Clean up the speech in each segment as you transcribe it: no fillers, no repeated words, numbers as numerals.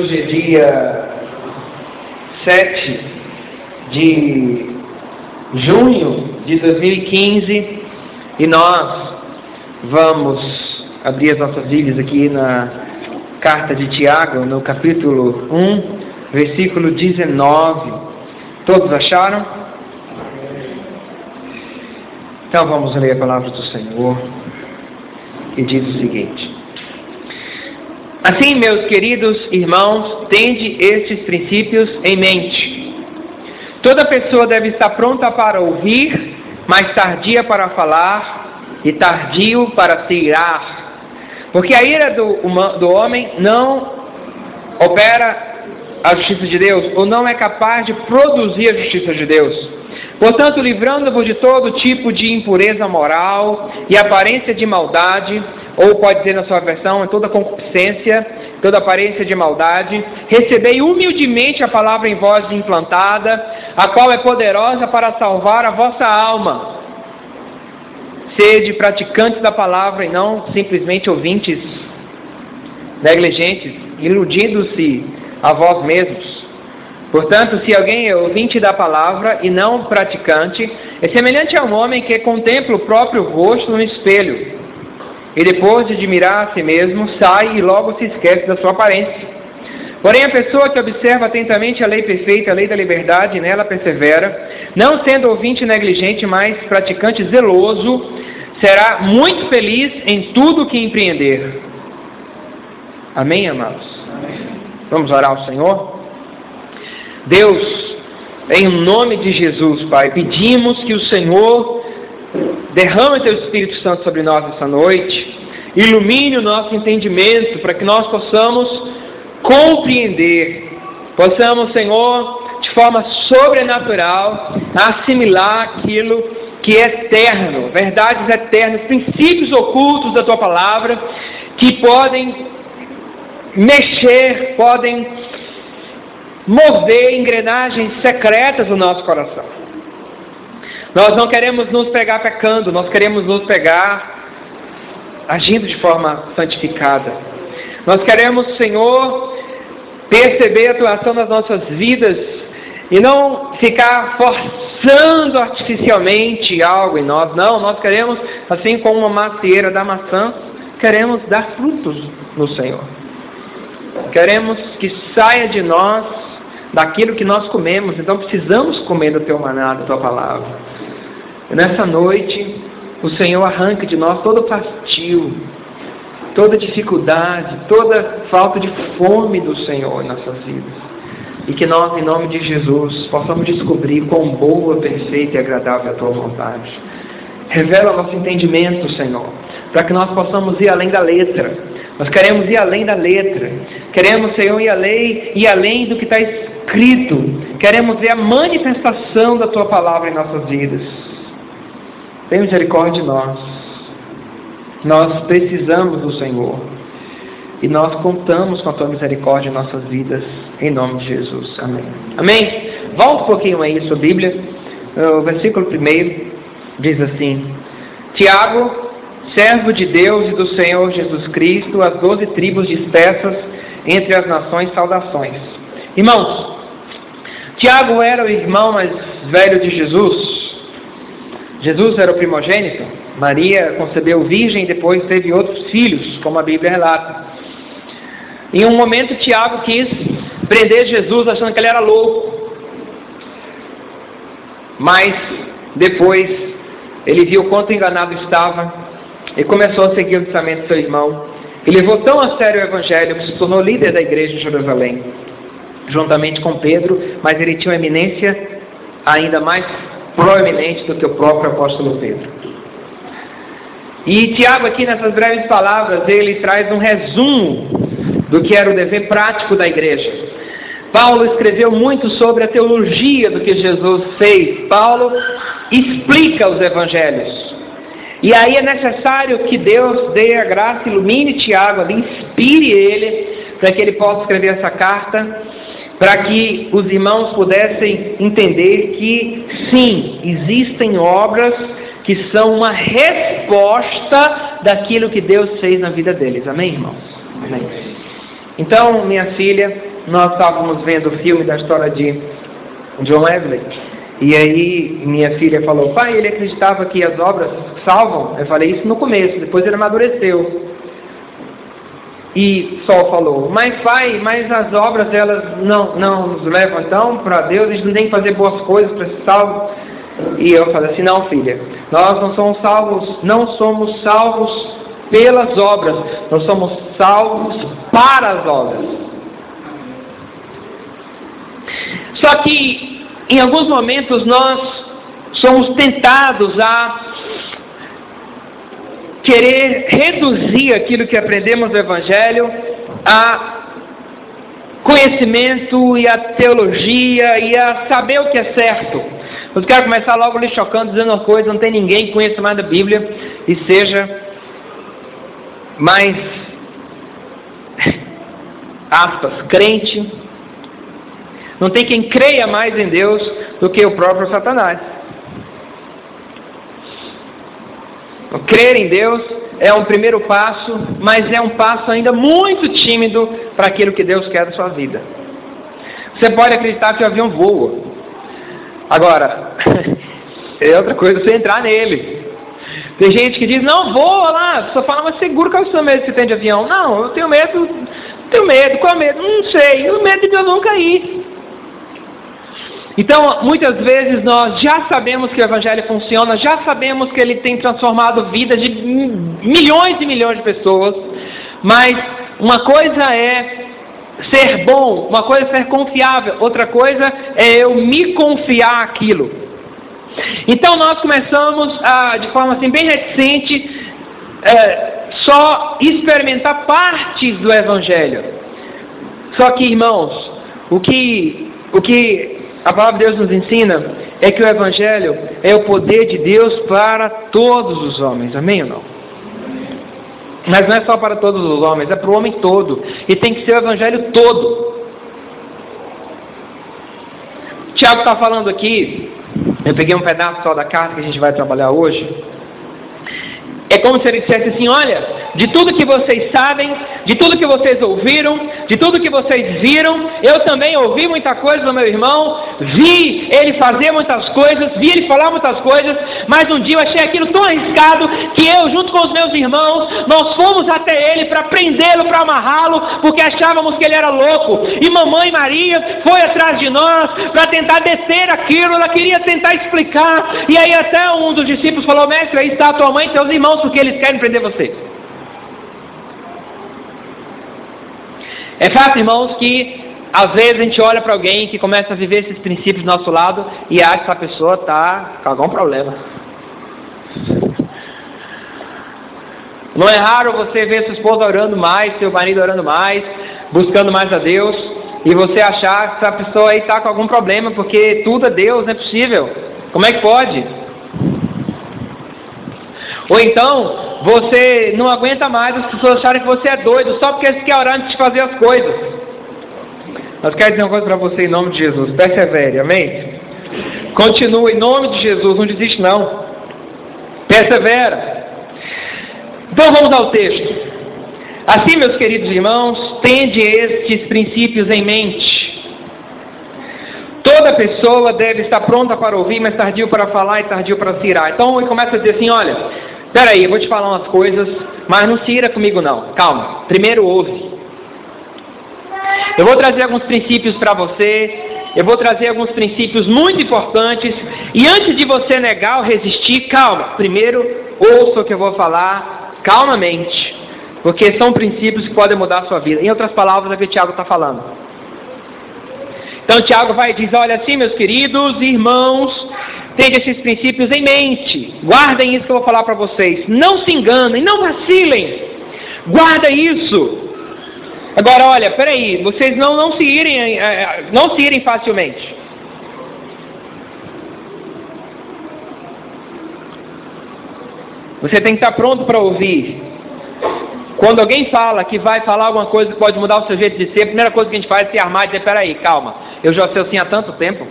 Hoje é dia 7 de junho de 2015 e nós vamos abrir as nossas Bíblias aqui na carta de Tiago, no capítulo 1, versículo 19. Todos acharam? Então vamos ler a palavra do Senhor, que diz o seguinte: Assim, meus queridos irmãos, tende estes princípios em mente. Toda pessoa deve estar pronta para ouvir, mas tardia para falar e tardio para se irar. Porque a ira do homem não opera a justiça de Deus, ou não é capaz de produzir a justiça de Deus. Portanto, livrando-vos de todo tipo de impureza moral e aparência de maldade, ou pode dizer na sua versão, toda concupiscência, toda aparência de maldade, recebei humildemente a palavra em vós implantada, a qual é poderosa para salvar a vossa alma. Sede praticantes da palavra e não simplesmente ouvintes negligentes, iludindo-se a vós mesmos. Portanto, se alguém é ouvinte da palavra e não praticante, é semelhante a um homem que contempla o próprio rosto no espelho, e depois de admirar a si mesmo, sai e logo se esquece da sua aparência. Porém, a pessoa que observa atentamente a lei perfeita, a lei da liberdade, e nela persevera, não sendo ouvinte negligente, mas praticante zeloso, será muito feliz em tudo que empreender. Amém, amados? Amém. Vamos orar ao Senhor? Deus, em nome de Jesus, Pai, pedimos que o Senhor derrame Teu Espírito Santo sobre nós essa noite, ilumine o nosso entendimento para que nós possamos compreender, possamos, Senhor, de forma sobrenatural, assimilar aquilo que é eterno, verdades eternas, princípios ocultos da Tua palavra, que podem mexer, podem mover engrenagens secretas do nosso coração. Nós não queremos nos pegar pecando, nós queremos nos pegar agindo de forma santificada. Nós queremos, Senhor, perceber a atuação das nossas vidas e não ficar forçando artificialmente algo em nós. Não, nós queremos, assim como uma macieira da maçã, queremos dar frutos no Senhor. Queremos que saia de nós daquilo que nós comemos, então precisamos comer do Teu maná, da Tua palavra. E nessa noite, o Senhor arranque de nós todo fastio, toda dificuldade, toda falta de fome do Senhor em nossas vidas. E que nós, em nome de Jesus, possamos descobrir quão boa, perfeita e agradável é a Tua vontade. Revela nosso entendimento, Senhor, para que nós possamos ir além da letra. Nós queremos ir além da letra. Queremos, Senhor, ir além do que está escrito. Queremos ver a manifestação da Tua palavra em nossas vidas. Tem misericórdia de nós. Nós precisamos do Senhor. E nós contamos com a Tua misericórdia em nossas vidas. Em nome de Jesus. Amém. Amém? Volta um pouquinho aí a sua Bíblia. O versículo 1 diz assim: Tiago, servo de Deus e do Senhor Jesus Cristo, as 12 tribos dispersas entre as nações, saudações. Irmãos, Tiago era o irmão mais velho de Jesus. Jesus era o primogênito. Maria concebeu virgem e depois teve outros filhos, como a Bíblia relata. Em um momento, Tiago quis prender Jesus achando que ele era louco. Mas depois ele viu quanto enganado estava e começou a seguir o ensinamento do seu irmão. E levou tão a sério o evangelho que se tornou líder da igreja de Jerusalém, juntamente com Pedro, mas ele tinha uma eminência ainda mais proeminente do que o próprio apóstolo Pedro. E Tiago aqui nessas breves palavras, ele traz um resumo do que era o dever prático da igreja. Paulo escreveu muito sobre a teologia do que Jesus fez. Paulo explica os evangelhos. E aí é necessário que Deus dê a graça, ilumine Tiago, inspire ele, para que ele possa escrever essa carta, para que os irmãos pudessem entender que, sim, existem obras que são uma resposta daquilo que Deus fez na vida deles. Amém, irmãos? Amém. Então, minha filha, nós estávamos vendo o filme da história de John Wesley. E aí minha filha falou: pai, ele acreditava que as obras salvam? Eu falei isso no começo, depois ele amadureceu. E Sol falou: mas pai, mas as obras elas não nos levam então para Deus, a gente não tem que fazer boas coisas para ser salvo. E eu falei assim: não, filha, nós não somos salvos pelas obras, nós somos salvos para as obras. Só que em alguns momentos nós somos tentados a querer reduzir aquilo que aprendemos do Evangelho a conhecimento e a teologia e a saber o que é certo. Eu quero começar logo lhe chocando, dizendo uma coisa: não tem ninguém que conheça mais da Bíblia e seja mais, aspas, crente. Não tem quem creia mais em Deus do que o próprio Satanás. Crer em Deus é um primeiro passo, mas é um passo ainda muito tímido para aquilo que Deus quer da sua vida. Você pode acreditar que o avião voa. Agora, é outra coisa você entrar nele. Tem gente que diz: não, voa lá. Só fala: mas seguro, qual é o seu medo que você tem de avião? Não, eu tenho medo. Qual é o medo? Não sei. O medo de eu não cair. Então, muitas vezes nós já sabemos que o Evangelho funciona, já sabemos que ele tem transformado vidas de milhões e milhões de pessoas, mas uma coisa é ser bom, uma coisa é ser confiável, outra coisa é eu me confiar aquilo. Então nós começamos de forma assim bem reticente, só experimentar partes do Evangelho. Só que, irmãos, o que a palavra de Deus nos ensina é que o Evangelho é o poder de Deus para todos os homens. Amém ou não? Mas não é só para todos os homens, é para o homem todo. E tem que ser o Evangelho todo. Tiago está falando aqui, eu peguei um pedaço só da carta que a gente vai trabalhar hoje. É como se ele dissesse assim: olha, de tudo que vocês sabem, de tudo que vocês ouviram, de tudo que vocês viram, eu também ouvi muita coisa do meu irmão, vi ele fazer muitas coisas, vi ele falar muitas coisas, mas um dia eu achei aquilo tão arriscado que eu, junto com os meus irmãos, nós fomos até ele para prendê-lo, para amarrá-lo, porque achávamos que ele era louco. E mamãe Maria foi atrás de nós para tentar descer aquilo, ela queria tentar explicar, e aí até um dos discípulos falou: mestre, aí está a tua mãe e teus irmãos, porque eles querem prender você. É fato, irmãos, que às vezes a gente olha para alguém que começa a viver esses princípios do nosso lado e acha que essa pessoa está com algum problema. Não é raro você ver sua esposa orando mais, seu marido orando mais, buscando mais a Deus, e você achar que essa pessoa aí está com algum problema, porque tudo é Deus, não é possível. Como é que pode? Ou então, você não aguenta mais as pessoas acharem que você é doido, só porque você quer orar antes de fazer as coisas. Mas quero dizer uma coisa para você em nome de Jesus: persevere, amém? Continue em nome de Jesus, não desiste não. Persevera. Então vamos ao texto. Assim, meus queridos irmãos, tende estes princípios em mente. Toda pessoa deve estar pronta para ouvir, mas tardio para falar e tardio para se irar. Então ele começa a dizer assim: olha, peraí, eu vou te falar umas coisas, mas não se ira comigo não. Calma, primeiro ouve. Eu vou trazer alguns princípios para você, eu vou trazer alguns princípios muito importantes, e antes de você negar ou resistir, calma, primeiro ouça o que eu vou falar calmamente, porque são princípios que podem mudar a sua vida. Em outras palavras, é o que o Tiago está falando. Então Tiago vai dizer: olha, assim, meus queridos irmãos, tenham esses princípios em mente, guardem isso que eu vou falar para vocês, não se enganem, não vacilem, guarda isso. Agora, olha, peraí, vocês não se irem facilmente. Você tem que estar pronto para ouvir. Quando alguém fala que vai falar alguma coisa que pode mudar o seu jeito de ser, a primeira coisa que a gente faz é se armar e dizer: peraí, calma, eu já sei assim há tanto tempo.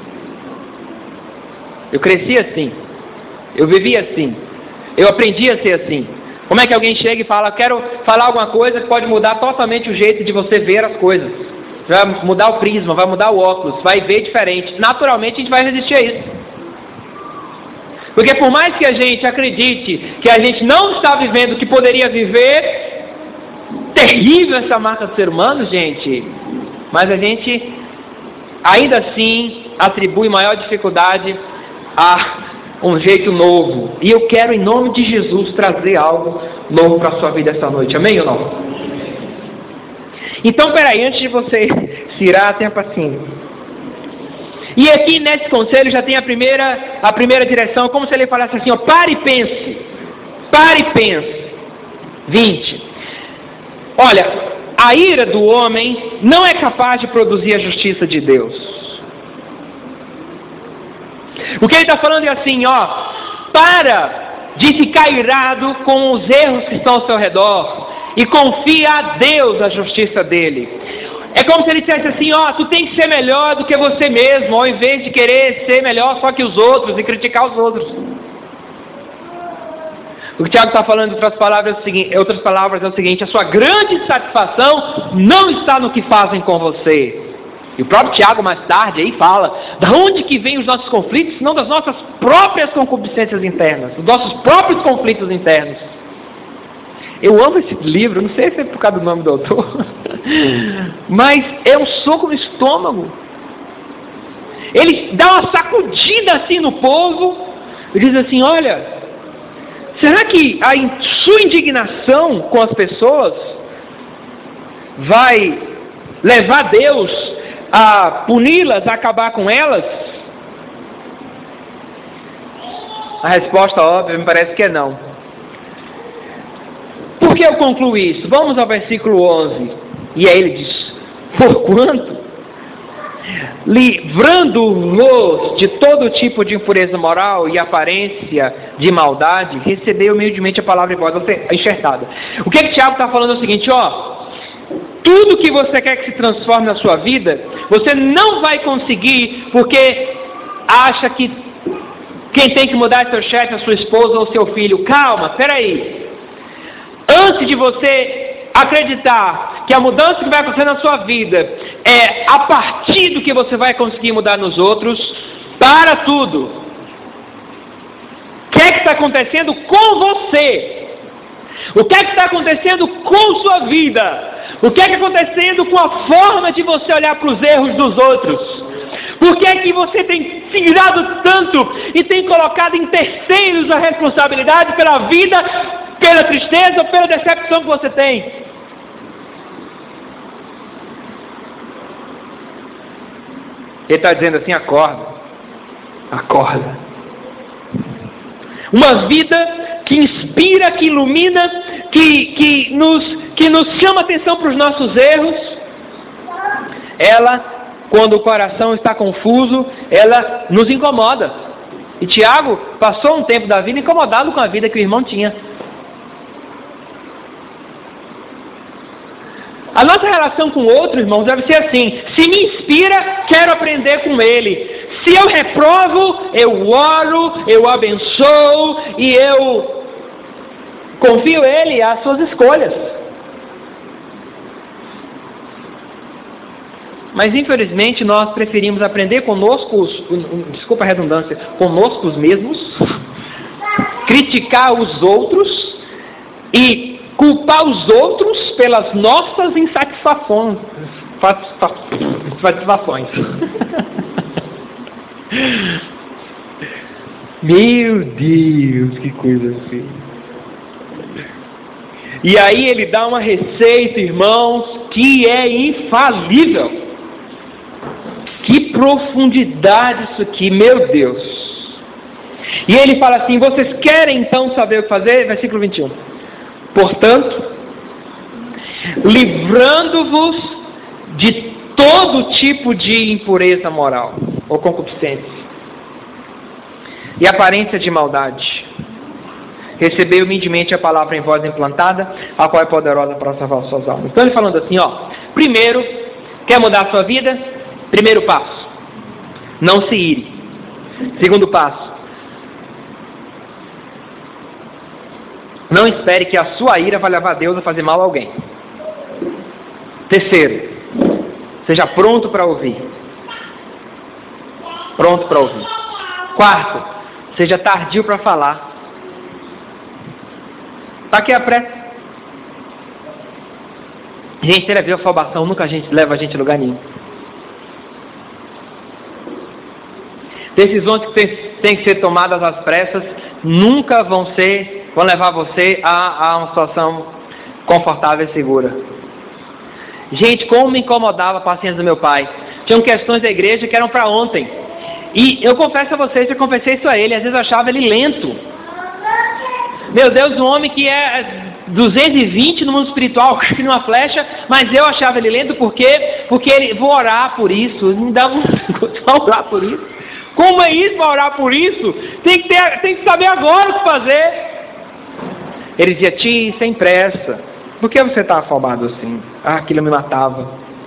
Eu cresci assim, eu vivi assim, eu aprendi a ser assim. Como é que alguém chega e fala: quero falar alguma coisa que pode mudar totalmente o jeito de você ver as coisas? vai mudar o prisma, vai mudar o óculos, vai ver diferente. Naturalmente a gente vai resistir a isso. Porque por mais que a gente acredite que a gente não está vivendo o que poderia viver, terrível essa marca do ser humano, gente, mas a gente ainda assim atribui maior dificuldade a um jeito novo. E eu quero, em nome de Jesus, trazer algo novo para a sua vida essa noite. Amém ou não? Então, peraí, antes de você se irar, tenha paciência. E aqui nesse conselho já tem a primeira direção, como se ele falasse assim, ó, pare e pense. Pare e pense. 20. Olha, a ira do homem não é capaz de produzir a justiça de Deus. O que ele está falando é assim, ó, para de ficar irado com os erros que estão ao seu redor e confia a Deus a justiça dele. É como se ele dissesse assim, ó, tu tem que ser melhor do que você mesmo, ao invés de querer ser melhor só que os outros e criticar os outros. O que o Tiago está falando, em outras palavras, é o seguinte, a sua grande satisfação não está no que fazem com você. E o próprio Tiago mais tarde aí fala, da onde que vêm os nossos conflitos, não das nossas próprias concupiscências internas, dos nossos próprios conflitos internos. Eu amo esse livro, não sei se é por causa do nome do autor, mas é um soco no estômago. Ele dá uma sacudida assim no povo, e diz assim, olha, será que a sua indignação com as pessoas vai levar Deus a puni-las, a acabar com elas? A resposta óbvia me parece que é não. Por que eu concluo isso? Vamos ao versículo 11. E aí ele diz, porquanto, livrando-vos de todo tipo de impureza moral e aparência de maldade, recebeu humildemente a palavra em voz enxertada. O que Tiago está falando é o seguinte, ó, tudo que você quer que se transforme na sua vida, você não vai conseguir porque acha que quem tem que mudar é seu chefe, a sua esposa ou seu filho. Calma, peraí. Antes de você acreditar que a mudança que vai acontecer na sua vida é a partir do que você vai conseguir mudar nos outros, para tudo. O que é que está acontecendo com você? O que é que está acontecendo com sua vida? O que é que está acontecendo com a forma de você olhar para os erros dos outros? Por que é que você tem se irado tanto e tem colocado em terceiros a responsabilidade pela vida, pela tristeza ou pela decepção que você tem? Ele está dizendo assim, acorda. Acorda. Uma vida que inspira, que ilumina, que nos chama atenção para os nossos erros, ela, quando o coração está confuso, ela nos incomoda. E Tiago passou um tempo da vida incomodado com a vida que o irmão tinha. A nossa relação com o outro, irmãos, deve ser assim. Se me inspira, quero aprender com ele. Se eu reprovo, eu oro, eu abençoo e eu confio ele às suas escolhas. Mas infelizmente nós preferimos aprender conosco, desculpa a redundância, conosco os mesmos, criticar os outros e culpar os outros pelas nossas insatisfações. Meu Deus, que coisa assim. E aí ele dá uma receita, irmãos, que é infalível. Que profundidade isso aqui, meu Deus. E ele fala assim, vocês querem então saber o que fazer? Versículo 21. Portanto, livrando-vos de todo tipo de impureza moral ou concupiscência e aparência de maldade, recebei humildemente a palavra em voz implantada, a qual é poderosa para salvar as suas almas. Então ele falando assim, ó, primeiro, quer mudar a sua vida? Primeiro passo, não se ire. Segundo passo, não espere que a sua ira vai levar Deus a fazer mal a alguém. Terceiro, Seja pronto para ouvir. Pronto para ouvir. Quarto, seja tardio para falar. Para que a pressa? Gente, ter a afobação nunca leva a gente a lugar nenhum. Decisões que têm que ser tomadas às pressas nunca vão levar você a uma situação confortável e segura. Gente, como me incomodava a paciência do meu pai. Tinham questões da igreja que eram para ontem. E eu confesso a vocês, eu confessei isso a ele, às vezes eu achava ele lento. Meu Deus, um homem que é 220 no mundo espiritual, que numa flecha, mas eu achava ele lento, por quê? Porque ele, vou orar por isso, me dá um orar por isso. Como é isso para orar por isso? Tem que saber agora o que fazer. Ele dizia, Ti, sem pressa, por que você está afobado assim? Aquilo me matava.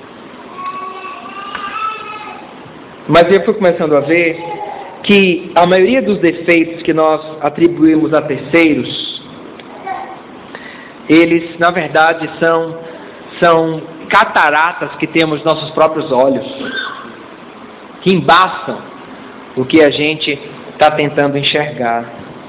Mas eu fui começando a ver que a maioria dos defeitos que nós atribuímos a terceiros, eles na verdade são cataratas que temos nos nossos próprios olhos, que embaçam o que a gente está tentando enxergar.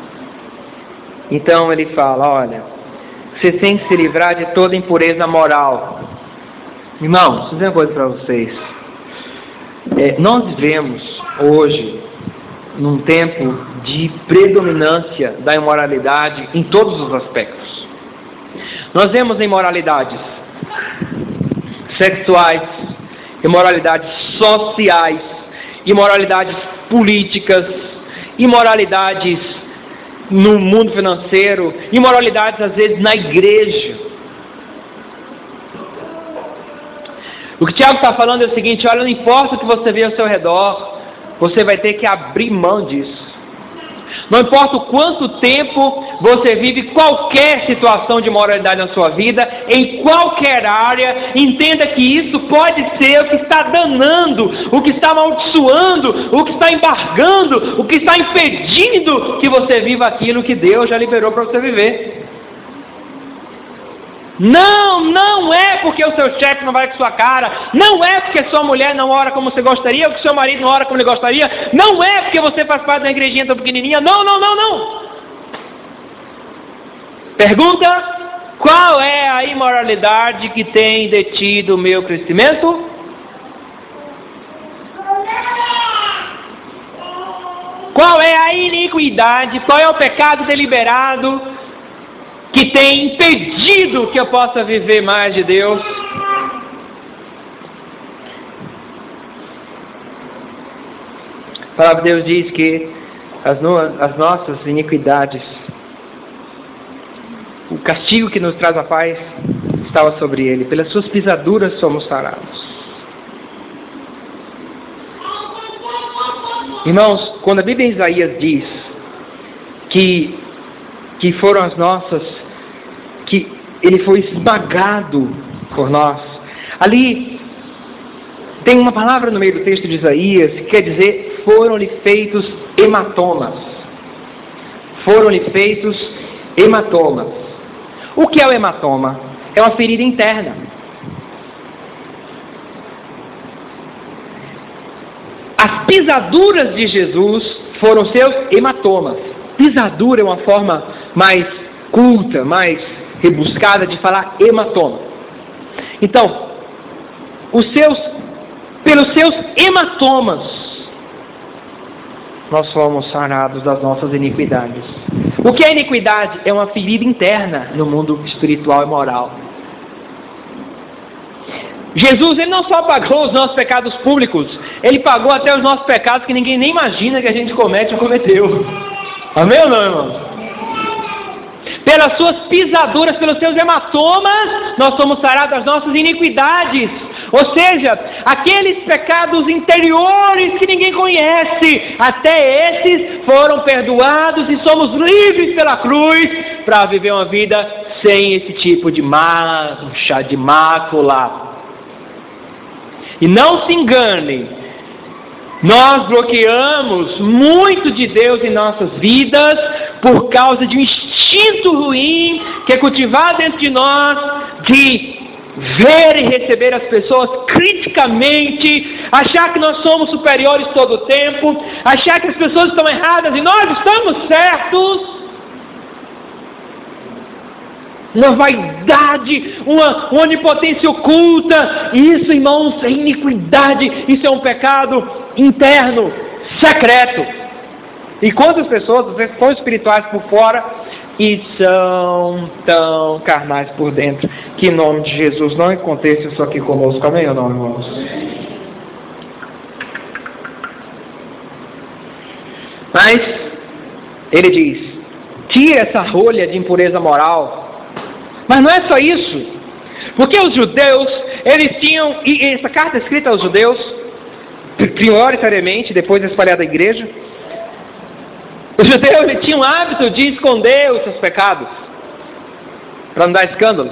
Então ele fala, olha, você tem que se livrar de toda impureza moral. Irmãos, vou dizer uma coisa para vocês. Nós vivemos hoje num tempo de predominância da imoralidade em todos os aspectos. Nós vemos imoralidades sexuais, imoralidades sociais, imoralidades políticas, imoralidades no mundo financeiro, imoralidades às vezes na igreja. O que o Tiago está falando é o seguinte, olha, não importa o que você vê ao seu redor, você vai ter que abrir mão disso. Não importa o quanto tempo você vive qualquer situação de moralidade na sua vida, em qualquer área, entenda que isso pode ser o que está danando, o que está amaldiçoando, o que está embargando, o que está impedindo que você viva aquilo que Deus já liberou para você viver. Não é porque o seu chefe não vai com sua cara, não é porque sua mulher não ora como você gostaria, ou que seu marido não ora como ele gostaria, não é porque você faz parte da igrejinha tão pequenininha, não. Pergunta, qual é a imoralidade que tem detido o meu crescimento? Qual é a iniquidade, qual é o pecado deliberado que tem impedido que eu possa viver mais de Deus? A palavra de Deus diz que as nossas iniquidades, o castigo que nos traz a paz, estava sobre ele. Pelas suas pisaduras somos sarados. Irmãos, quando a Bíblia em Isaías diz que foram as nossas, que ele foi esmagado por nós, ali tem uma palavra no meio do texto de Isaías que quer dizer, foram-lhe feitos hematomas. Foram-lhe feitos hematomas. O que é o hematoma? É uma ferida interna. As pisaduras de Jesus foram seus hematomas. Pisadura é uma forma mais culta, mais rebuscada de falar hematoma. Então, pelos seus hematomas, nós fomos sarados das nossas iniquidades. O que é iniquidade? É uma ferida interna no mundo espiritual e moral. Jesus, ele não só pagou os nossos pecados públicos, ele pagou até os nossos pecados que ninguém nem imagina que a gente comete ou cometeu. Amém ou não, irmão? Pelas suas pisaduras, pelos seus hematomas, nós somos sarados das nossas iniquidades. Ou seja, aqueles pecados interiores que ninguém conhece, até esses foram perdoados e somos livres pela cruz para viver uma vida sem esse tipo de mancha, de mácula. E não se engane, nós bloqueamos muito de Deus em nossas vidas por causa de um instinto ruim que é cultivado dentro de nós de ver e receber as pessoas criticamente, achar que nós somos superiores todo o tempo, achar que as pessoas estão erradas e nós estamos certos. Uma vaidade, uma onipotência oculta. Isso, irmãos, é iniquidade. Isso é um pecado interno, secreto. E quantas pessoas, vocês são espirituais por fora e são tão carnais por dentro, que em nome de Jesus não aconteça isso aqui conosco. Amém ou não, irmãos? Mas ele diz: tira essa rolha de impureza moral. Mas não é só isso, porque os judeus, eles tinham, e essa carta é escrita aos judeus, prioritariamente, depois espalhada à igreja. Os judeus, eles tinham o hábito de esconder os seus pecados, para não dar escândalo.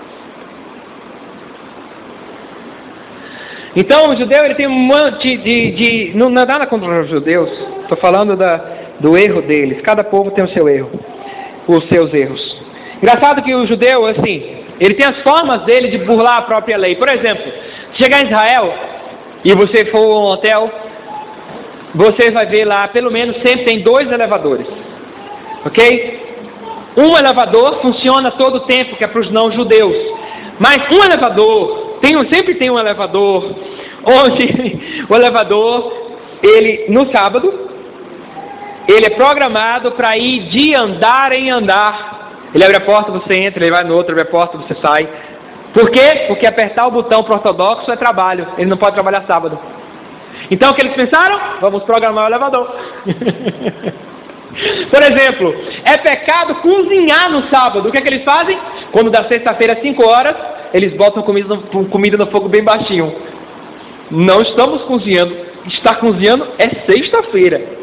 Então o judeu, ele tem um monte não é nada contra os judeus, estou falando do erro deles. Cada povo tem o seu erro, os seus erros. Engraçado que o judeu, assim, ele tem as formas dele de burlar a própria lei. Por exemplo, se chegar em Israel e você for a um hotel, você vai ver lá, pelo menos sempre tem 2 elevadores, ok? Um elevador funciona todo o tempo, que é para os não judeus. Mas um elevador, sempre tem um elevador, onde o elevador, ele, no sábado, ele é programado para ir de andar em andar. Ele abre a porta, você entra, ele vai no outro, abre a porta, você sai. Por quê? Porque apertar o botão para ortodoxo é trabalho. Ele não pode trabalhar sábado. Então o que eles pensaram? Vamos programar o elevador. Por exemplo, é pecado cozinhar no sábado. O que é que eles fazem? Quando dá sexta-feira às 5 horas, eles botam comida no fogo bem baixinho. Não estamos cozinhando. Estar cozinhando é sexta-feira.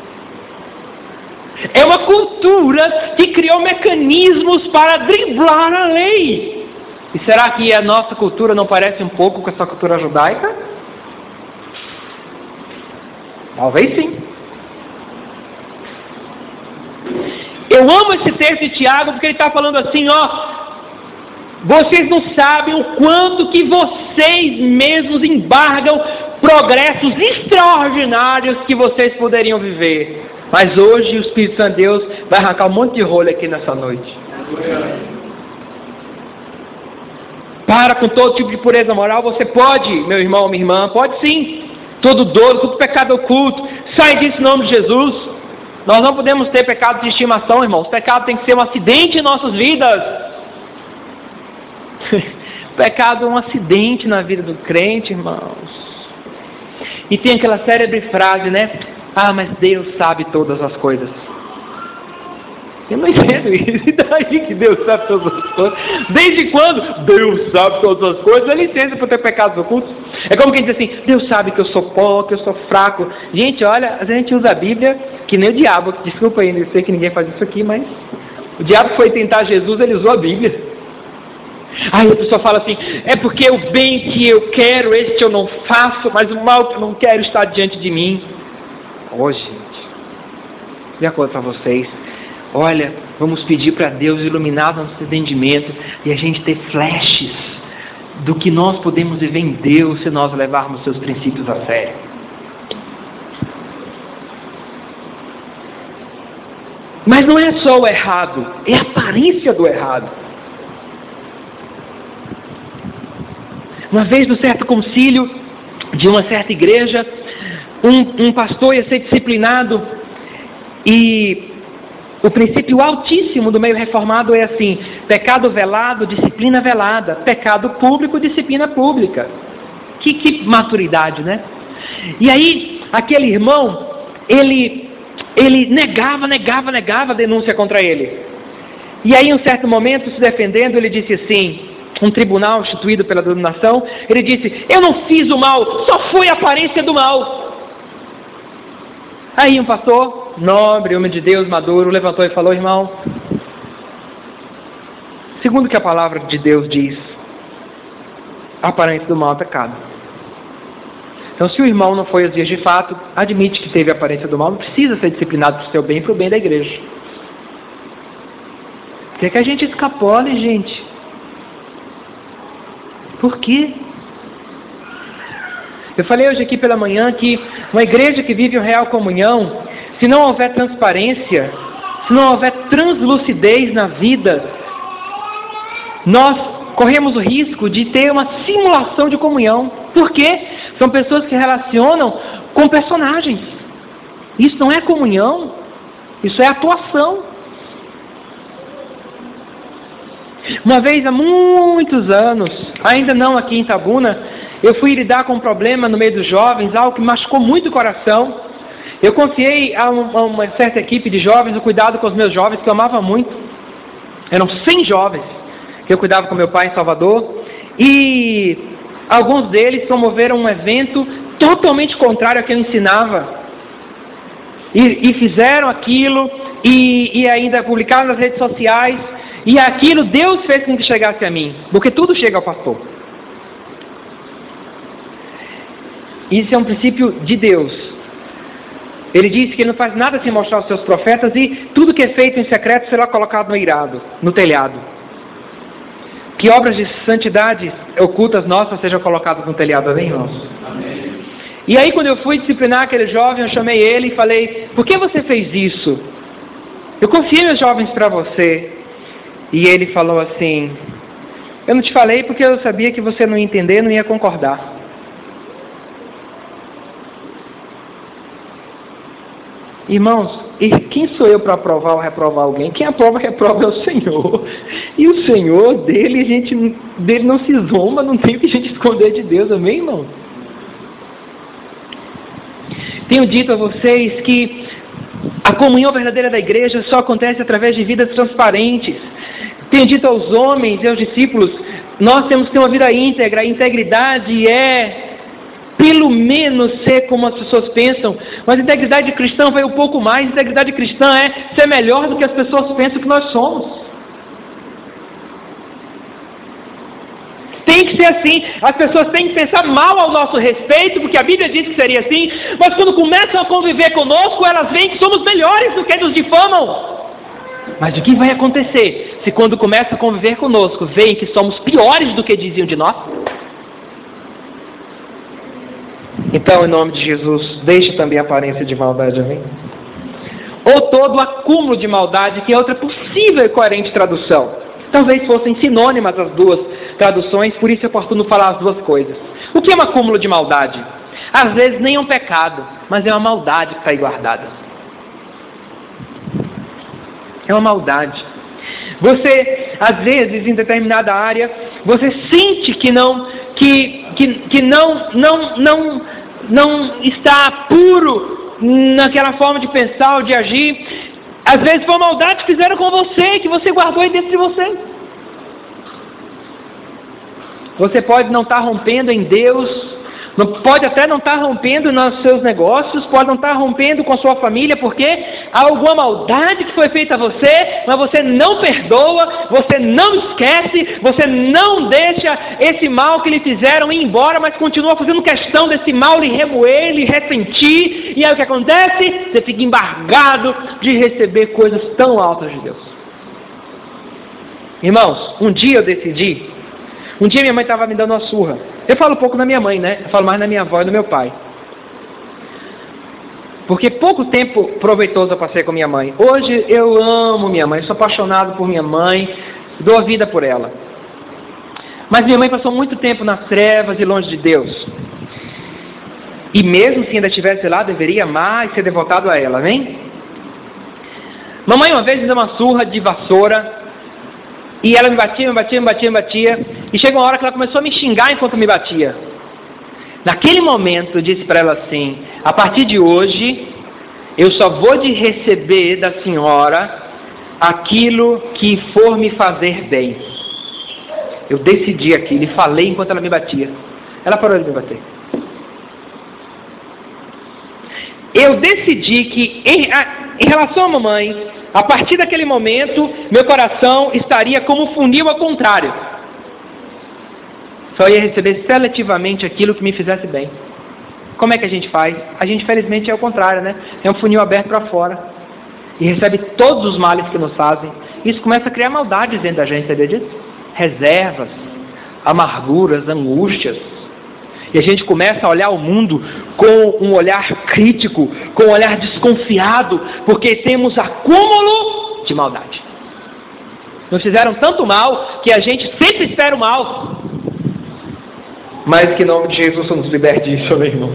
É uma cultura que criou mecanismos para driblar a lei. E será que a nossa cultura não parece um pouco com essa cultura judaica? Talvez sim. Eu amo esse texto de Tiago porque ele está falando assim, ó, vocês não sabem o quanto que vocês mesmos embargam progressos extraordinários que vocês poderiam viver. Mas hoje o Espírito Santo de Deus vai arrancar um monte de rolha aqui nessa noite. Para com todo tipo de pureza moral. Você pode, meu irmão, minha irmã, pode sim. Todo dolo, todo pecado oculto, sai disso em nome de Jesus. Nós não podemos ter pecado de estimação, irmãos. Pecado tem que ser um acidente em nossas vidas. Pecado é um acidente na vida do crente, irmãos. E tem aquela célebre frase, né? Ah, mas Deus sabe todas as coisas. Eu não entendo isso. E daí que Deus sabe todas as coisas? Desde quando Deus sabe todas as coisas? Dá licença para ter pecados ocultos. É como quem diz assim, Deus sabe que eu sou pó, que eu sou fraco. Gente, olha, a gente usa a Bíblia que nem o diabo. Desculpa aí, eu sei que ninguém faz isso aqui, mas o diabo foi tentar Jesus, ele usou a Bíblia. Aí a pessoa fala assim, é porque o bem que eu quero, este eu não faço, mas o mal que eu não quero está diante de mim. Gente, de acordo para vocês, olha, vamos pedir para Deus iluminar nosso entendimento e a gente ter flashes do que nós podemos viver em Deus se nós levarmos seus princípios a sério. Mas não é só o errado, é a aparência do errado. Uma vez no certo concílio de uma certa igreja, um pastor ia ser disciplinado e o princípio altíssimo do meio reformado é assim: pecado velado, disciplina velada; pecado público, disciplina pública. Que maturidade, né? E aí, aquele irmão, ele negava a denúncia contra ele. E aí, em um certo momento, se defendendo, ele disse assim, um tribunal instituído pela denominação, ele disse, eu não fiz o mal, só foi a aparência do mal. Aí um pastor, nobre, homem de Deus, maduro, levantou e falou, irmão, segundo o que a palavra de Deus diz, a aparência do mal é pecado. Então, se o irmão não foi aos dias de fato, admite que teve a aparência do mal, não precisa ser disciplinado para o seu bem e para o bem da igreja. Quer que a gente escapole, gente? Por quê? Eu falei hoje aqui pela manhã que uma igreja que vive uma real comunhão, se não houver transparência, se não houver translucidez na vida, nós corremos o risco de ter uma simulação de comunhão. Por quê? São pessoas que se relacionam com personagens. Isso não é comunhão, isso é atuação. Uma vez, há muitos anos, ainda não aqui em Itabuna, eu fui lidar com um problema no meio dos jovens, algo que machucou muito o coração. Eu confiei a uma certa equipe de jovens o cuidado com os meus jovens, que eu amava muito. Eram 100 jovens que eu cuidava com meu pai em Salvador. E alguns deles promoveram um evento totalmente contrário ao que eu ensinava. E fizeram aquilo, e ainda publicaram nas redes sociais. E aquilo Deus fez com que chegasse a mim, porque tudo chega ao pastor. Isso é um princípio de Deus. Ele disse que ele não faz nada sem mostrar aos seus profetas, e tudo que é feito em secreto será colocado no eirado, no telhado. Que obras de santidade ocultas nossas sejam colocadas no telhado, amém, irmãos? Amém. E aí, quando eu fui disciplinar aquele jovem, eu chamei ele e falei: por que você fez isso? Eu confiei meus jovens para você. E ele falou assim: eu não te falei porque eu sabia que você não ia entender, não ia concordar. Irmãos, e quem sou eu para aprovar ou reprovar alguém? Quem aprova e reprova é o Senhor. E o Senhor, dele não se zomba, não tem o que a gente esconder de Deus, amém, irmão? Tenho dito a vocês que a comunhão verdadeira da igreja só acontece através de vidas transparentes. Tenho dito aos homens e aos discípulos, nós temos que ter uma vida íntegra. A integridade é, pelo menos, ser como as pessoas pensam. Mas a integridade cristã vai um pouco mais. A integridade cristã é ser melhor do que as pessoas pensam que nós somos. Tem que ser assim. As pessoas têm que pensar mal ao nosso respeito, porque a Bíblia diz que seria assim. Mas quando começam a conviver conosco, elas veem que somos melhores do que nos difamam. Mas o que vai acontecer se quando começam a conviver conosco, veem que somos piores do que diziam de nós? Então, em nome de Jesus, deixe também a aparência de maldade, amém? Ou todo acúmulo de maldade, que é outra possível e coerente tradução. Talvez fossem sinônimas as duas traduções, por isso é oportuno falar as duas coisas. O que é um acúmulo de maldade? Às vezes nem é um pecado, mas é uma maldade que está aí guardada. É uma maldade. Você, às vezes, em determinada área, você sente que não está puro naquela forma de pensar ou de agir. Às vezes foi uma maldade que fizeram com você, que você guardou aí dentro de você. Você pode não estar rompendo em Deus, pode até não estar rompendo nos seus negócios, pode não estar rompendo com a sua família, porque há alguma maldade que foi feita a você, mas você não perdoa, você não esquece, você não deixa esse mal que lhe fizeram ir embora, mas continua fazendo questão desse mal lhe remoer, lhe ressentir, e aí o que acontece? Você fica embargado de receber coisas tão altas de Deus. Irmãos, um dia minha mãe estava me dando uma surra. Eu falo pouco da minha mãe, né? Eu falo mais da minha avó e do meu pai. Porque pouco tempo proveitoso eu passei com minha mãe. Hoje eu amo minha mãe, sou apaixonado por minha mãe, dou a vida por ela. Mas minha mãe passou muito tempo nas trevas e longe de Deus. E mesmo se ainda estivesse lá, deveria amar e ser devotado a ela, amém? Mamãe uma vez me deu uma surra de vassoura. E ela me batia. E chega uma hora que ela começou a me xingar enquanto me batia. Naquele momento eu disse para ela assim: a partir de hoje, eu só vou de receber da senhora aquilo que for me fazer bem. Eu decidi aquilo e falei enquanto ela me batia. Ela parou de me bater. Eu decidi que em relação à mamãe, a partir daquele momento, meu coração estaria como funil ao contrário. Só ia receber seletivamente aquilo que me fizesse bem. Como é que a gente faz? A gente, felizmente, é o contrário, né? É um funil aberto para fora. E recebe todos os males que nos fazem. Isso começa a criar maldades dentro da gente, sabia disso? Reservas, amarguras, angústias. E a gente começa a olhar o mundo com um olhar crítico, com um olhar desconfiado, porque temos acúmulo de maldade. Nos fizeram tanto mal que a gente sempre espera o mal. Mas que em nome de Jesus nos liberte disso, meus irmãos.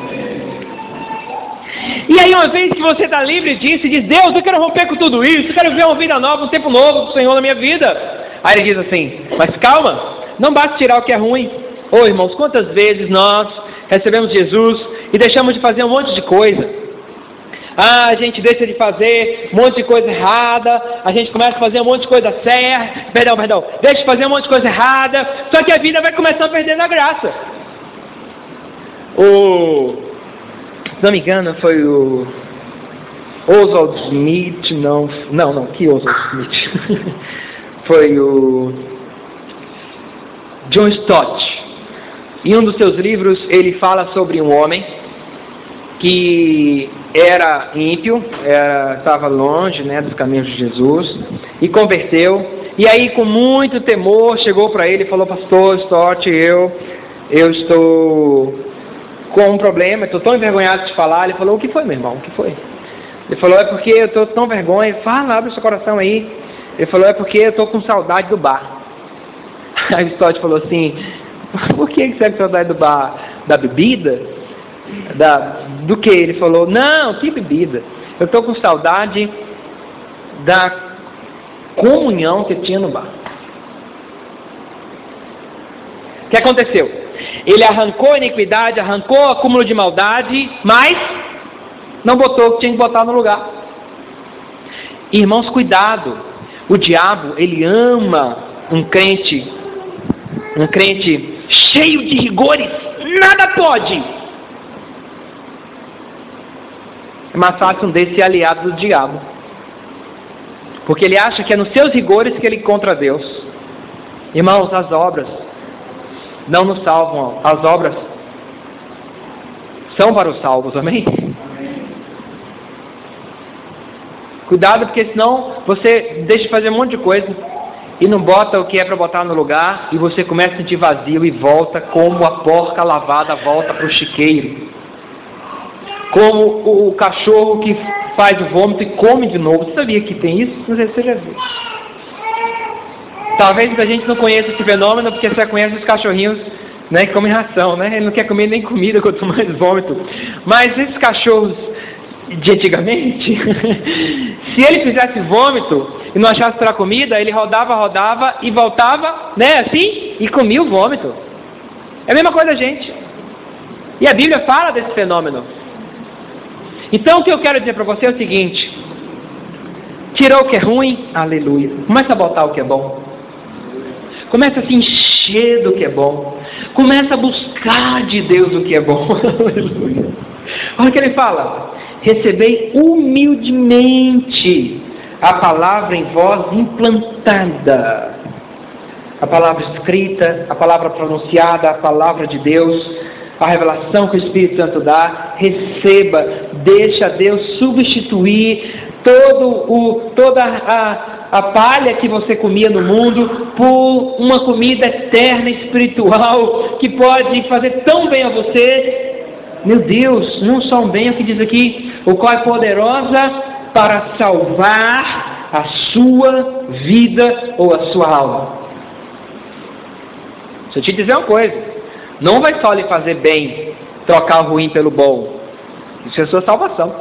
E aí, uma vez que você está livre disso e diz: Deus, eu quero romper com tudo isso, eu quero ver uma vida nova, um tempo novo do Senhor na minha vida. Aí ele diz assim: mas calma, não basta tirar o que é ruim. Ô irmãos, quantas vezes nós recebemos Jesus e deixamos de fazer um monte de coisa? A gente deixa de fazer um monte de coisa errada, a gente começa a fazer um monte de coisa certa, deixa de fazer um monte de coisa errada, só que a vida vai começando a perder a graça. Se não me engano, foi o Oswald Smith, que Oswald Smith? Foi o John Stott. Em um dos seus livros, ele fala sobre um homem que era ímpio, estava longe, dos caminhos de Jesus, e converteu. E aí, com muito temor, chegou para ele e falou: pastor Stott, eu estou com um problema, estou tão envergonhado de falar. Ele falou: o que foi, meu irmão? O que foi? Ele falou: é porque eu estou tão vergonha. Fala, abre o seu coração aí. Ele falou: é porque eu estou com saudade do bar. Aí o Stott falou assim: por que você está com saudade do bar? Da bebida? Do que? Ele falou: não, que bebida? Eu estou com saudade da comunhão que tinha no bar. O que aconteceu? Ele arrancou a iniquidade, arrancou o acúmulo de maldade, mas não botou o que tinha que botar no lugar. Irmãos, cuidado. O diabo, ele ama um crente cheio de rigores. Nada pode. É mais fácil um desses ser aliado do diabo, porque ele acha que é nos seus rigores que ele encontra Deus. Irmãos, as obras não nos salvam. As obras são para os salvos, amém? Cuidado, porque senão você deixa de fazer um monte de coisa e não bota o que é para botar no lugar, e você começa a sentir vazio e volta como a porca lavada volta para o chiqueiro, como o cachorro que faz o vômito e come de novo. Você sabia que tem isso? Não sei se você já viu. Talvez a gente não conheça esse fenômeno porque você conhece os cachorrinhos, que comem ração, Ele não quer comer nem comida, quanto mais vômito. Mas esses cachorros de antigamente, se ele fizesse vômito e não achasse para comida, ele rodava e voltava, assim, e comia o vômito. É a mesma coisa a gente. E a Bíblia fala desse fenômeno. Então o que eu quero dizer para você é o seguinte: tirou o que é ruim, aleluia, começa a botar o que é bom. Começa a se encher do que é bom. Começa a buscar de Deus o que é bom. Aleluia. Olha o que ele fala: recebei humildemente a palavra em vós implantada. A palavra escrita, a palavra pronunciada, a palavra de Deus, a revelação que o Espírito Santo dá. Receba, deixa Deus substituir toda a palha que você comia no mundo por uma comida eterna, espiritual, que pode fazer tão bem a você. Meu Deus, não só um bem, o que diz aqui: o qual é poderosa para salvar a sua vida ou a sua alma. Deixa eu te dizer uma coisa: não vai só lhe fazer bem trocar o ruim pelo bom. Isso é a sua salvação.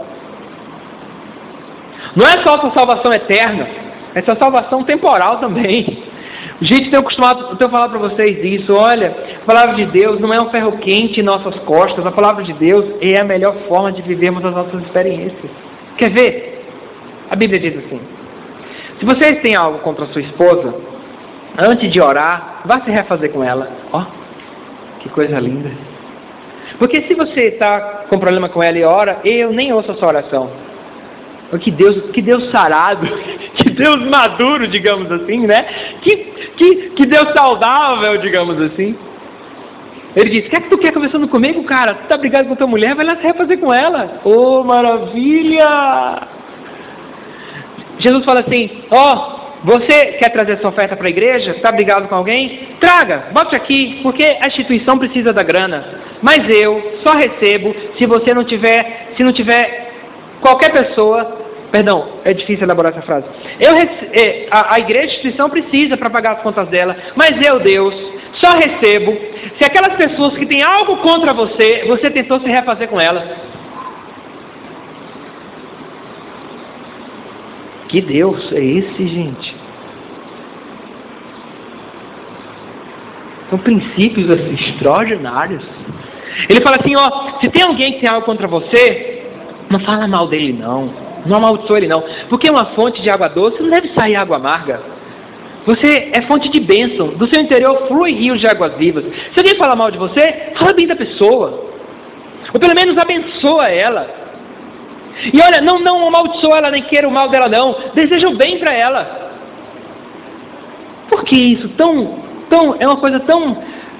Não é só a sua salvação eterna, é a sua salvação temporal também. Gente, tenho falar para vocês isso. Olha, a palavra de Deus não é um ferro quente em nossas costas. A palavra de Deus é a melhor forma de vivermos as nossas experiências. Quer ver? A Bíblia diz assim: se vocês têm algo contra a sua esposa, antes de orar, vá se refazer com ela. Ó, que coisa linda. Porque se você está com problema com ela e ora, eu nem ouço a sua oração. Que Deus sarado, que Deus maduro, digamos assim, Que Deus saudável, digamos assim. Ele diz: o que é que tu quer conversando comigo, cara? Tu tá brigado com tua mulher, vai lá se refazer com ela. Oh, maravilha! Jesus fala assim: Você quer trazer sua oferta para a igreja? Está brigado com alguém? Traga, bote aqui, porque a instituição precisa da grana. Mas eu só recebo se você não tiver, se não tiver qualquer pessoa, perdão, é difícil elaborar essa frase. A igreja, a instituição precisa para pagar as contas dela, mas eu, Deus, só recebo se aquelas pessoas que têm algo contra você, você tentou se refazer com elas. Que Deus é esse, gente? São princípios assim, extraordinários. Ele fala assim, ó, se tem alguém que tem algo contra você, não fala mal dele não amaldiçoa ele não, porque uma fonte de água doce não deve sair água amarga. Você é fonte de bênção, do seu interior flui rios de águas vivas. Se alguém falar mal de você, fala bem da pessoa, ou pelo menos abençoa ela. E olha, não amaldiçoa ela, nem queira o mal dela não, deseja o bem para ela. Por que isso? É uma coisa tão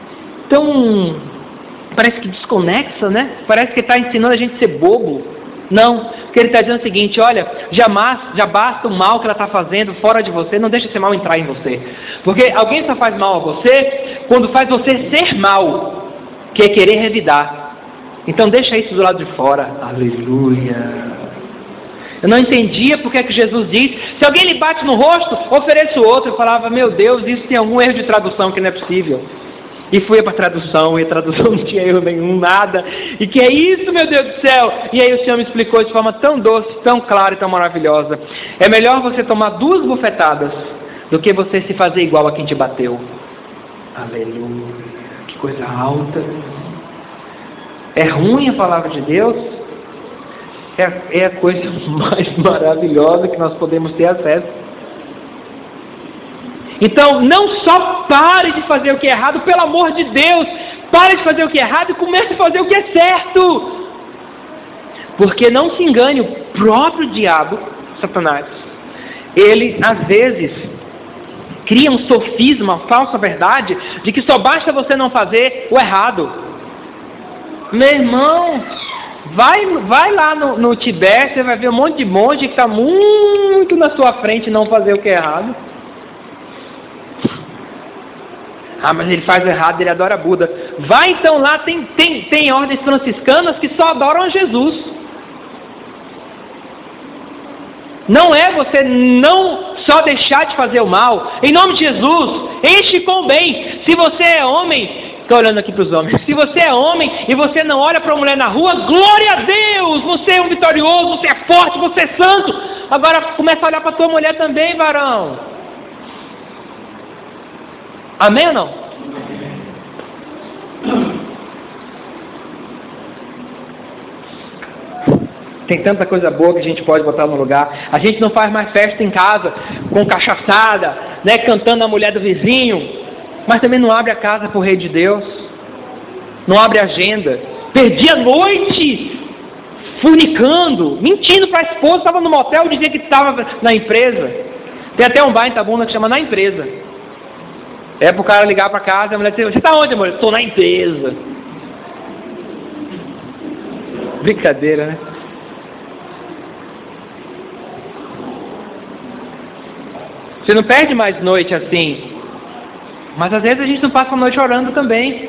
parece que desconexa, né? Parece que está ensinando a gente a ser bobo. Não, porque ele está dizendo o seguinte, olha, já basta o mal que ela está fazendo fora de você, não deixa esse mal entrar em você. Porque alguém só faz mal a você quando faz você ser mal, que é querer revidar. Então deixa isso do lado de fora. Aleluia. Eu não entendia porque é que Jesus diz, se alguém lhe bate no rosto, ofereça o outro. Eu falava, meu Deus, isso tem algum erro de tradução que não é possível. E fui para a tradução, e a tradução não tinha erro nenhum, nada. E que é isso, meu Deus do céu? E aí o Senhor me explicou de forma tão doce, tão clara e tão maravilhosa. É melhor você tomar 2 bufetadas do que você se fazer igual a quem te bateu. Aleluia. Que coisa alta. É ruim a palavra de Deus? É a coisa mais maravilhosa que nós podemos ter acesso. Então, não só pare de fazer o que é errado, pelo amor de Deus, pare de fazer o que é errado e comece a fazer o que é certo. Porque não se engane, o próprio diabo, Satanás, ele às vezes cria um sofisma, uma falsa verdade, de que só basta você não fazer o errado. Meu irmão, vai lá no Tibete, você vai ver um monte de monge que está muito na sua frente não fazer o que é errado. Ah, mas ele faz errado, ele adora Buda. Vai então lá, tem ordens franciscanas que só adoram a Jesus. Não é você não só deixar de fazer o mal. Em nome de Jesus, enche com o bem. Se você é homem, estou olhando aqui para os homens. Se você é homem e você não olha para uma mulher na rua, glória a Deus! Você é um vitorioso, você é forte, você é santo. Agora começa a olhar para a tua mulher também, varão. Amém ou não? Tem tanta coisa boa que a gente pode botar no lugar. A gente não faz mais festa em casa com cachaçada, né, cantando a mulher do vizinho, mas também não abre a casa para o Rei de Deus, não abre a agenda. Perdi a noite fornicando, mentindo para a esposa, estava no motel, dizia que estava na empresa. Tem até um bar em Itabuna que chama Na Empresa. É para o cara ligar para casa, a mulher diz, você está onde, amor? Estou na empresa. Brincadeira, né? Você não perde mais noite assim. Mas às vezes a gente não passa a noite orando também.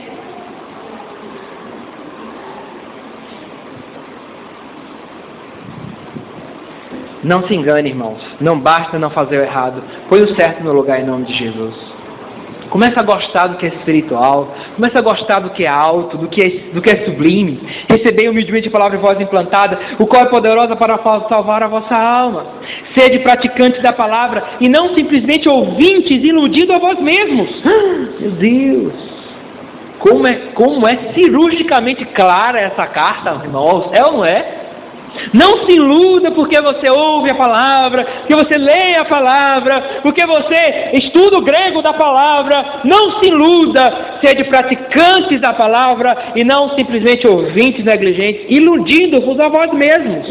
Não se engane, irmãos. Não basta não fazer o errado. Põe o certo no lugar em nome de Jesus. Começa a gostar do que é espiritual. Começa a gostar do que é alto, do que é sublime. Recebei humildemente a palavra de voz implantada, o qual é poderosa para salvar a vossa alma. Sede praticantes da palavra e não simplesmente ouvintes, iludidos a vós mesmos. Meu Deus! Como é cirurgicamente clara essa carta, irmãos? É ou não é? Não se iluda porque você ouve a palavra, porque você lê a palavra, porque você estuda o grego da palavra. Não se iluda, sede praticantes da palavra e não simplesmente ouvintes negligentes, iludindo-vos a vós mesmos.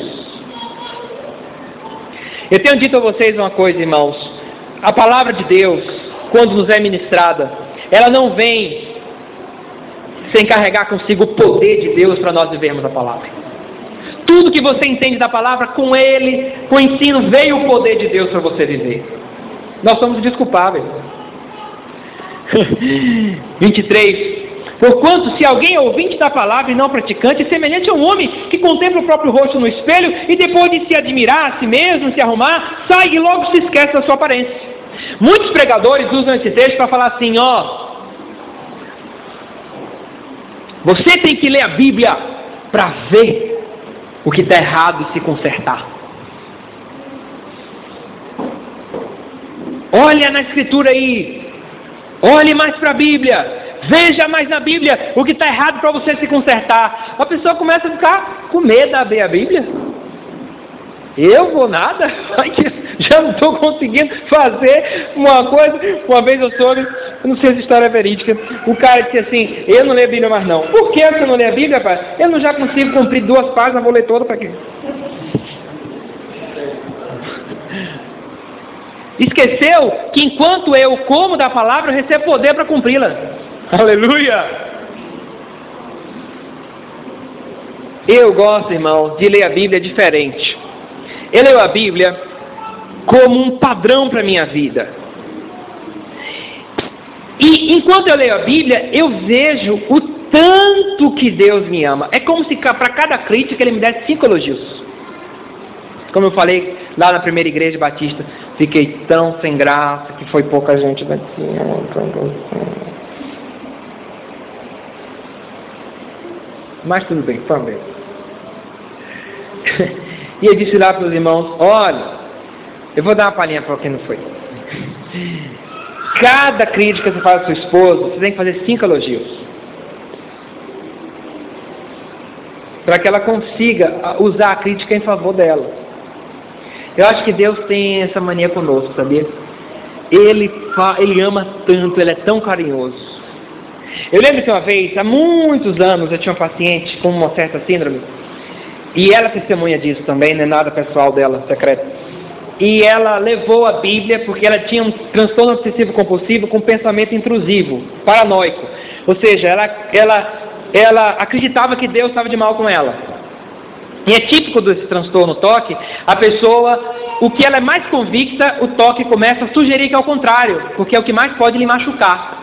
Eu tenho dito a vocês uma coisa, irmãos. A palavra de Deus, quando nos é ministrada, ela não vem sem carregar consigo o poder de Deus para nós vivermos a palavra. Tudo que você entende da palavra, com ele, com o ensino, veio o poder de Deus para você viver. Nós somos desculpáveis. 23. Porquanto, se alguém é ouvinte da palavra e não praticante, é semelhante a um homem que contempla o próprio rosto no espelho e depois de se admirar a si mesmo, se arrumar, sai e logo se esquece da sua aparência. Muitos pregadores usam esse texto para falar assim, você tem que ler a Bíblia para ver o que está errado e se consertar. Olha na Escritura aí, olhe mais para a Bíblia, veja mais na Bíblia o que está errado para você se consertar. A pessoa começa a ficar com medo de abrir a Bíblia. Eu vou nada? Já não estou conseguindo fazer uma coisa. Uma vez eu soube, eu não sei se a história é verídica, o cara disse assim, eu não leio a Bíblia mais não. Por que você não lê a Bíblia, pai? Eu não já consigo cumprir 2 páginas, vou ler toda para quê? Esqueceu que enquanto eu como da palavra, eu recebo poder para cumpri-la. Aleluia! Eu gosto, irmão, de ler a Bíblia diferente. Eu leio a Bíblia como um padrão para a minha vida. E enquanto eu leio a Bíblia, eu vejo o tanto que Deus me ama. É como se para cada crítica Ele me desse 5 elogios. Como eu falei lá na primeira igreja batista, fiquei tão sem graça que foi pouca gente daqui. Mas tudo bem, também. E eu disse lá para os irmãos, olha, eu vou dar uma palhinha para quem não foi. Cada crítica que você faz à sua esposa, você tem que fazer 5 elogios. Para que ela consiga usar a crítica em favor dela. Eu acho que Deus tem essa mania conosco, sabia? Ele ama tanto, Ele é tão carinhoso. Eu lembro que uma vez, há muitos anos, eu tinha um paciente com uma certa síndrome, e ela testemunha disso também, não é nada pessoal dela, secreto. E ela levou a Bíblia porque ela tinha um transtorno obsessivo compulsivo com pensamento intrusivo, paranoico. Ou seja, ela acreditava que Deus estava de mal com ela. E é típico desse transtorno toque, a pessoa, o que ela é mais convicta, o toque começa a sugerir que é o contrário, porque é o que mais pode lhe machucar.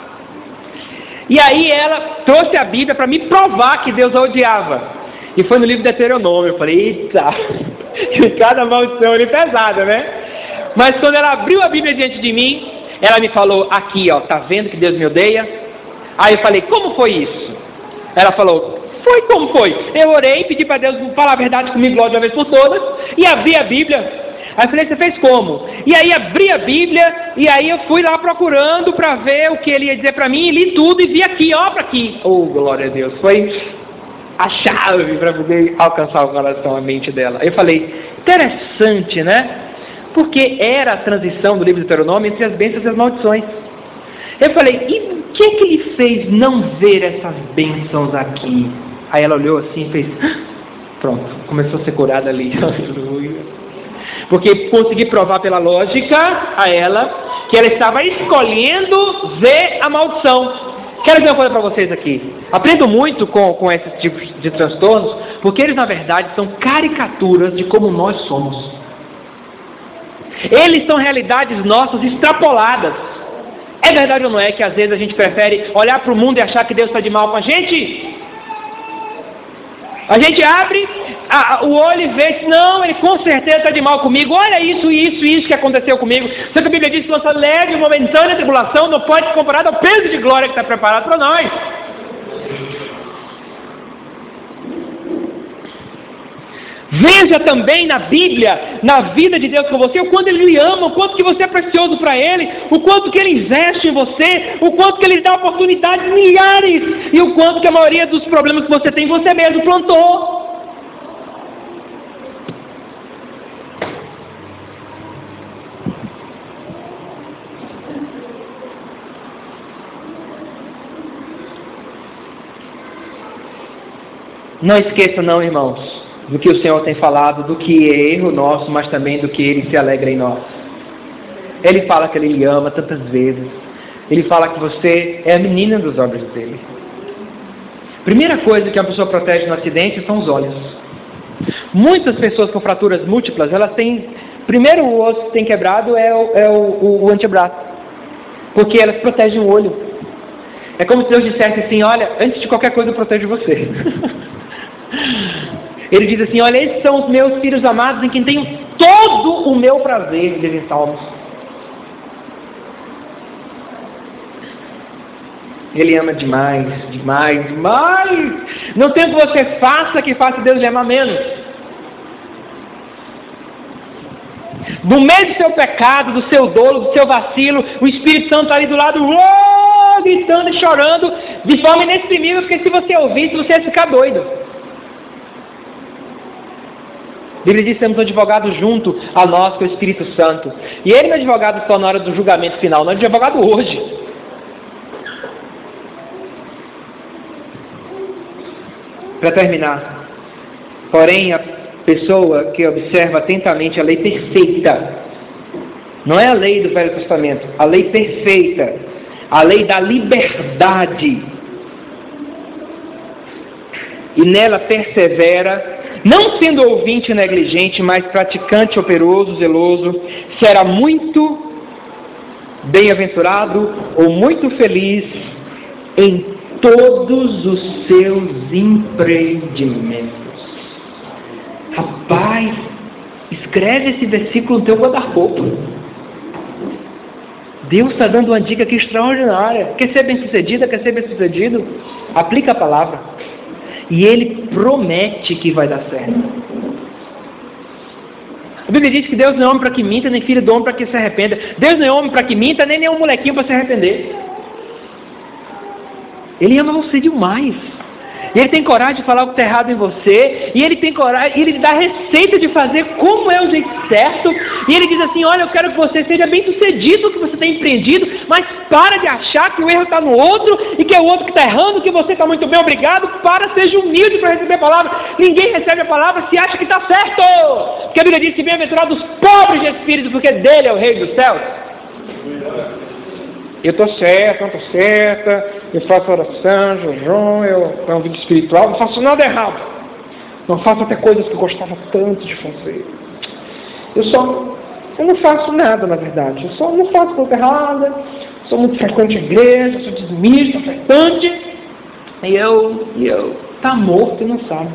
E aí ela trouxe a Bíblia para me provar que Deus a odiava. E foi no livro de Deuteronômio. Eu falei, eita, cada maldição ali pesada, né? Mas quando ela abriu a Bíblia diante de mim, ela me falou, aqui ó, tá vendo que Deus me odeia? Aí eu falei, como foi isso? Ela falou, foi como foi? Eu orei, pedi para Deus falar a verdade comigo logo de uma vez por todas, e abri a Bíblia. Aí eu falei, você fez como? E aí abri a Bíblia, e aí eu fui lá procurando para ver o que ele ia dizer para mim, e li tudo, e vi aqui, ó, para aqui. Oh, glória a Deus, foi a chave para poder alcançar o coração, a mente dela. Aí eu falei, interessante, né? Porque era a transição do livro de Deuteronômio entre as bênçãos e as maldições. Eu falei, e o que ele fez não ver essas bênçãos aqui? Aí ela olhou assim e fez, pronto, começou a ser curada ali. Aleluia. Porque consegui provar pela lógica a ela que ela estava escolhendo ver a maldição. Quero dizer uma coisa para vocês aqui. Aprendo muito com esses tipos de transtornos, porque eles na verdade são caricaturas de como nós somos. Eles são realidades nossas extrapoladas. É verdade ou não é que às vezes a gente prefere olhar para o mundo e achar que Deus está de mal com a gente? A gente abre o olho e vê, não, ele com certeza está de mal comigo, olha isso que aconteceu comigo. Só que a Bíblia diz que nossa leve e momentânea tribulação não pode ser comparada ao peso de glória que está preparado para nós. Veja também na Bíblia, na vida de Deus com você, o quanto Ele lhe ama, o quanto que você é precioso para Ele, o quanto que Ele investe em você, o quanto que Ele lhe dá oportunidades milhares, e o quanto que a maioria dos problemas que você tem, você mesmo plantou. Não esqueça não, irmãos, do que o Senhor tem falado, do que é erro nosso, mas também do que Ele se alegra em nós. Ele fala que Ele lhe ama tantas vezes. Ele fala que você é a menina dos olhos dele. Primeira coisa que uma pessoa protege no acidente são os olhos. Muitas pessoas com fraturas múltiplas, elas têm primeiro osso que tem quebrado é o antebraço, porque elas protegem o olho. É como se Deus dissesse assim: olha, antes de qualquer coisa eu protejo você. Ele diz assim: olha, esses são os meus filhos amados em quem tenho todo o meu prazer, diz em Salmos. Ele ama demais, demais, demais. Não tem o que você faça que faça Deus lhe amar menos. No meio do seu pecado, do seu dolo, do seu vacilo, o Espírito Santo está ali do lado, gritando e chorando, de forma inexprimível, porque se você ouvisse, você ia ficar doido. A Bíblia diz que temos um advogado junto a nós, que é o Espírito Santo. E ele não é advogado só na hora do julgamento final, não, ele é advogado hoje. Para terminar, porém, a pessoa que observa atentamente a lei perfeita, não é a lei do Velho Testamento, a lei perfeita, a lei da liberdade, e nela persevera, não sendo ouvinte negligente, mas praticante operoso, zeloso, será muito bem-aventurado ou muito feliz em todos os seus empreendimentos. Rapaz, escreve esse versículo no teu guarda-roupa. Deus está dando uma dica aqui extraordinária. Quer ser bem-sucedida? Quer ser bem-sucedido? Aplica a palavra. E Ele promete que vai dar certo. A Bíblia diz que Deus não é homem para que minta, nem filho do homem para que se arrependa. Deus não é homem para que minta, nem nenhum molequinho para se arrepender. Ele ama você demais. E Ele tem coragem de falar o que está errado em você. E Ele tem coragem, e Ele dá receita de fazer como é o jeito certo. E Ele diz assim: olha, eu quero que você seja bem sucedido no que você tem empreendido, mas para de achar que o erro está no outro, e que é o outro que está errando, que você está muito bem, obrigado. Seja humilde para receber a palavra. Ninguém recebe a palavra se acha que está certo. Porque a Bíblia diz que bem-aventurados os pobres de espírito, porque dele é o reino dos céus. Eu estou certo, não estou certa, eu faço oração, jejum, eu é um vídeo espiritual, não faço nada errado. Não faço até coisas que eu gostava tanto de fazer. Eu não faço nada, na verdade. Eu só não faço coisa errada, sou muito frequente à igreja, sou dizimista, ofertante, e eu tá morto e não sabe.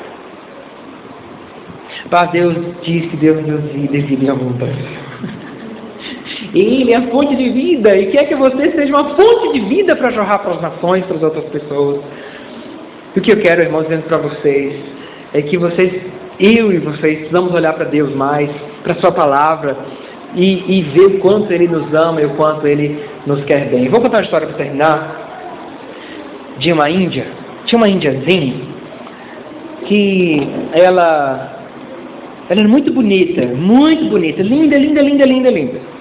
Mas Deus diz que Deus nos vida e vida em abundância. Ele é a fonte de vida e quer que você seja uma fonte de vida para jorrar para as nações, para as outras pessoas. E o que eu quero, irmãos, dizendo para vocês é que eu e vocês precisamos olhar para Deus mais, para a sua palavra e ver o quanto Ele nos ama e o quanto Ele nos quer bem. Vou contar uma história para terminar de uma índia. Tinha uma índiazinha que ela era muito bonita, linda, linda, linda, linda, linda.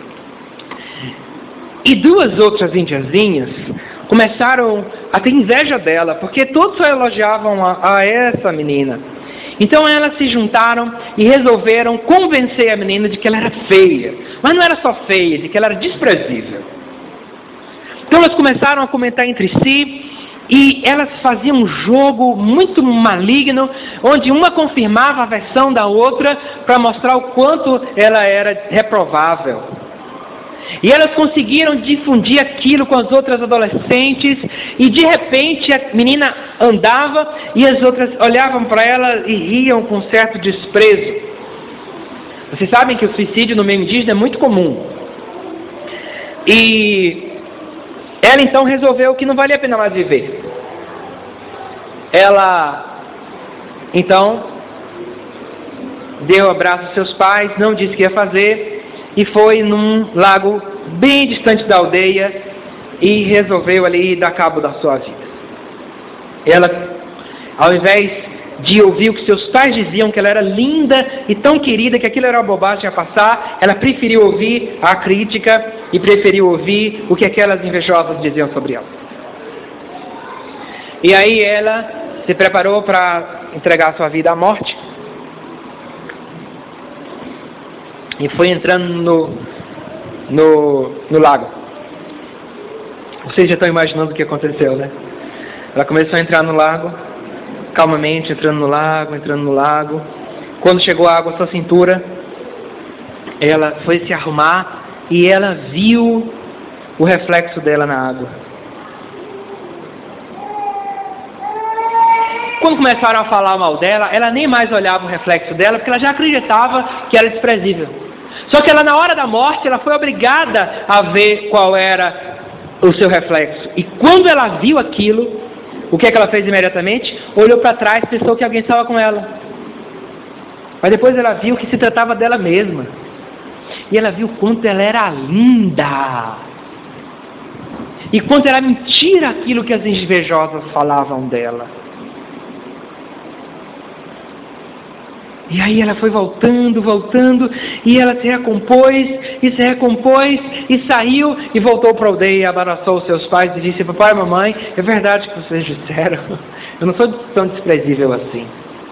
E duas outras indiazinhas começaram a ter inveja dela, porque todos só elogiavam a essa menina. Então elas se juntaram e resolveram convencer a menina de que ela era feia. Mas não era só feia, de que ela era desprezível. Então elas começaram a comentar entre si e elas faziam um jogo muito maligno, onde uma confirmava a versão da outra para mostrar o quanto ela era reprovável. E elas conseguiram difundir aquilo com as outras adolescentes, e de repente a menina andava e as outras olhavam para ela e riam com certo desprezo. Vocês sabem que o suicídio no meio indígena é muito comum. E ela então resolveu que não valia a pena mais viver. Ela então deu um abraço aos seus pais, não disse o que ia fazer, e foi num lago bem distante da aldeia e resolveu ali dar cabo da sua vida. Ela, ao invés de ouvir o que seus pais diziam, que ela era linda e tão querida, que aquilo era uma bobagem a passar, ela preferiu ouvir a crítica e preferiu ouvir o que aquelas invejosas diziam sobre ela. E aí ela se preparou para entregar sua vida à morte. E foi entrando no lago. Vocês já estão imaginando o que aconteceu, né? Ela começou a entrar no lago, calmamente, entrando no lago. Quando chegou a água à sua cintura, ela foi se arrumar e ela viu o reflexo dela na água. Quando começaram a falar mal dela, ela nem mais olhava o reflexo dela, porque ela já acreditava que era desprezível. Só que ela, na hora da morte, ela foi obrigada a ver qual era o seu reflexo. E quando ela viu aquilo, o que é que ela fez imediatamente? Olhou para trás, pensou que alguém estava com ela. Mas depois ela viu que se tratava dela mesma. E ela viu quanto ela era linda. E quanto era mentira aquilo que as invejosas falavam dela. E aí ela foi voltando, e ela se recompôs, e saiu, e voltou para a aldeia, abraçou os seus pais e disse: papai e mamãe, é verdade que vocês disseram, eu não sou tão desprezível assim.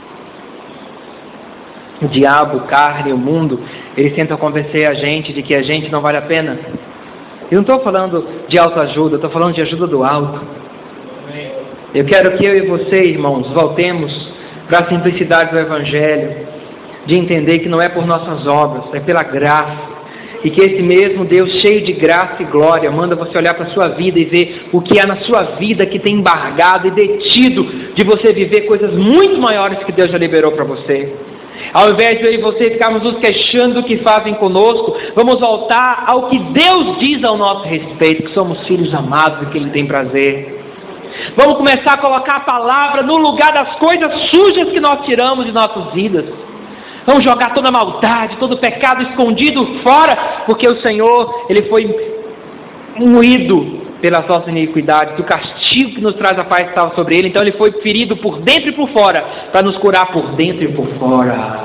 O diabo, o carne, o mundo, eles tentam convencer a gente de que a gente não vale a pena. Eu não estou falando de autoajuda, eu estou falando de ajuda do alto. Eu quero que eu e você, irmãos, voltemos para a simplicidade do Evangelho, de entender que não é por nossas obras, é pela graça, e que esse mesmo Deus cheio de graça e glória manda você olhar para a sua vida e ver o que há na sua vida que tem embargado e detido de você viver coisas muito maiores que Deus já liberou para você. Ao invés de eu e você ficarmos nos queixando do que fazem conosco, vamos voltar ao que Deus diz ao nosso respeito, que somos filhos amados e que Ele tem prazer. Vamos começar a colocar a palavra no lugar das coisas sujas que nós tiramos de nossas vidas. Vamos jogar toda a maldade, todo o pecado escondido fora, porque o Senhor, Ele foi moído pelas nossas iniquidades, o castigo que nos traz a paz estava sobre Ele, então Ele foi ferido por dentro e por fora, para nos curar por dentro e por fora.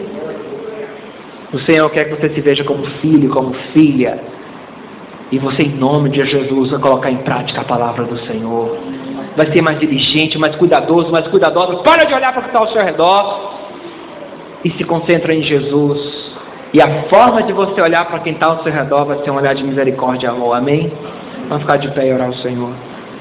O Senhor quer que você se veja como filho, como filha, e você, em nome de Jesus, vai colocar em prática a palavra do Senhor. Vai ser mais diligente, mais cuidadoso, mais cuidadosa. Para de olhar para o que está ao seu redor e se concentra em Jesus. E a forma de você olhar para quem está ao seu redor vai ser um olhar de misericórdia e amor. Amém? Vamos ficar de pé e orar ao Senhor.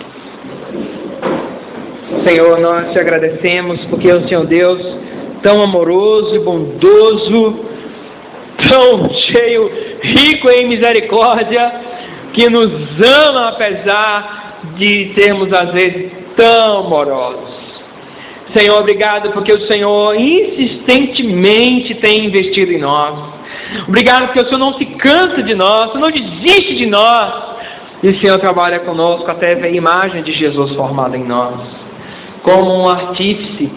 Senhor, nós te agradecemos porque o Senhor Deus, tão amoroso e bondoso, tão cheio, rico em misericórdia, que nos ama apesar de sermos às vezes tão morosos. Senhor, obrigado porque o Senhor insistentemente tem investido em nós. Obrigado porque o Senhor não se cansa de nós, não desiste de nós. E o Senhor trabalha conosco até ver a imagem de Jesus formada em nós. Como um artífice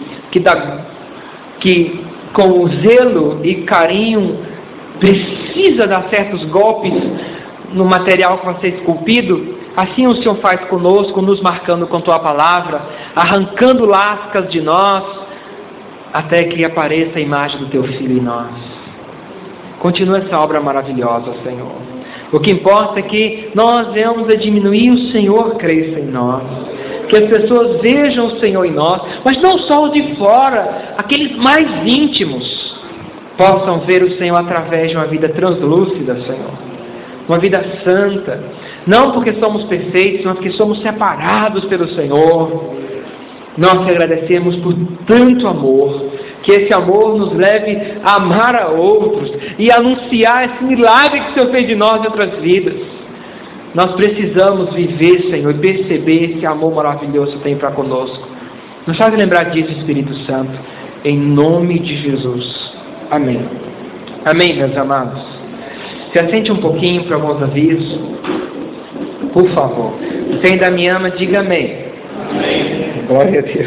que com zelo e carinho precisa dar certos golpes no material que vai ser esculpido, assim o Senhor faz conosco, nos marcando com Tua palavra, arrancando lascas de nós, até que apareça a imagem do Teu Filho em nós. Continua essa obra maravilhosa, Senhor. O que importa é que nós venhamos a diminuir, o Senhor cresça em nós. Que as pessoas vejam o Senhor em nós, mas não só os de fora, aqueles mais íntimos, possam ver o Senhor através de uma vida translúcida, Senhor. Uma vida santa, não porque somos perfeitos, mas porque somos separados pelo Senhor. Nós te agradecemos por tanto amor, que esse amor nos leve a amar a outros e anunciar esse milagre que o Senhor fez de nós em outras vidas. Nós precisamos viver, Senhor, e perceber esse amor maravilhoso que tem para conosco. Nos faz lembrar disso, Espírito Santo, em nome de Jesus. Amém. Amém, meus amados. Se assente um pouquinho para alguns avisos, por favor. Você ainda me ama, diga amém. Amém. Glória a Deus.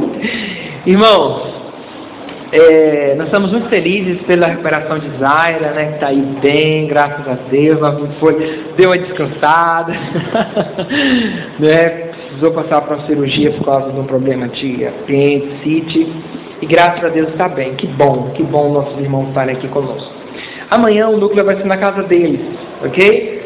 Irmãos, nós estamos muito felizes pela recuperação de Zaira, né, que está aí bem, graças a Deus. Deu uma descansada, né, precisou passar por uma cirurgia por causa de um problema de apendicite, e graças a Deus está bem. Que bom nossos irmãos estarem aqui conosco. Amanhã o núcleo vai ser na casa deles, ok?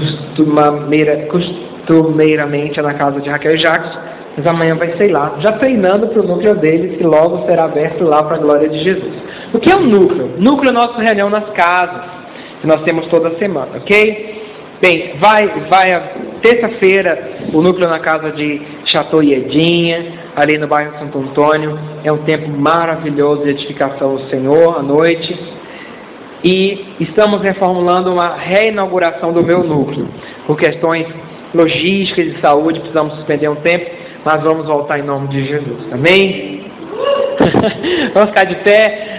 Costumeiramente é na casa de Raquel e Jacques, mas amanhã vai ser lá, já treinando para o núcleo deles, que logo será aberto lá para a glória de Jesus. O que é um núcleo? Núcleo é nossa reunião nas casas, que nós temos toda semana, ok? Bem, vai terça-feira o núcleo na casa de Chateau Iedinha, ali no bairro Santo Antônio. É um tempo maravilhoso de edificação ao Senhor, à noite. e estamos reformulando uma reinauguração do meu núcleo. Por questões logísticas e de saúde, precisamos suspender um tempo, mas vamos voltar em nome de Jesus. Amém? Vamos ficar de pé.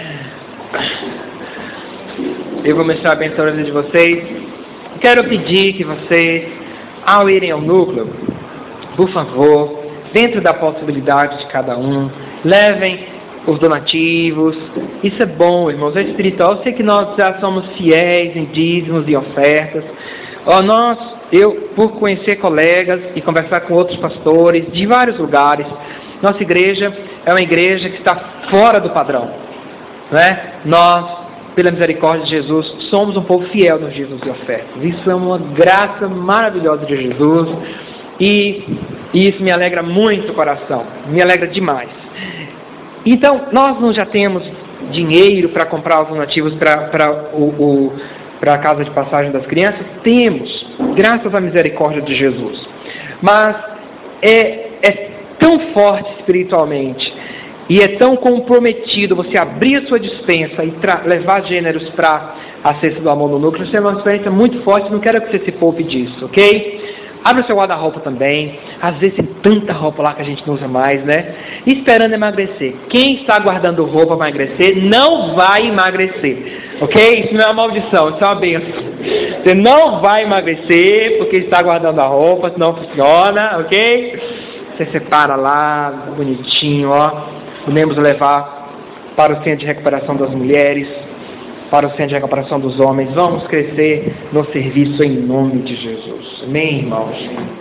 Eu vou mostrar a bênção de vocês. Quero pedir que vocês, ao irem ao núcleo, por favor, dentro da possibilidade de cada um, levem os donativos. Isso é bom, irmãos, é espiritual. Eu sei que nós já somos fiéis em dízimos e ofertas. Eu, por conhecer colegas e conversar com outros pastores de vários lugares, nossa igreja é uma igreja que está fora do padrão, né? Nós, pela misericórdia de Jesus, somos um povo fiel nos dízimos e ofertas. Isso é uma graça maravilhosa de Jesus e isso me alegra muito o coração, me alegra demais. Então, nós não já temos dinheiro para comprar os donativos para a casa de passagem das crianças? Temos, graças à misericórdia de Jesus. Mas é tão forte espiritualmente e é tão comprometido você abrir a sua despensa e levar gêneros para a cesta do amor no núcleo. Isso é uma experiência muito forte, não quero que você se poupe disso, ok? Abre o seu guarda-roupa também. Às vezes tem tanta roupa lá que a gente não usa mais, né? Esperando emagrecer. Quem está guardando roupa para emagrecer não vai emagrecer, ok? Isso não é uma maldição, isso é uma bênção. Você não vai emagrecer porque está guardando a roupa, senão funciona, ok? Você separa lá, bonitinho, ó. Podemos levar para o centro de recuperação das mulheres, para o centro de recuperação dos homens. Vamos crescer no serviço em nome de Jesus. Amém, irmãos?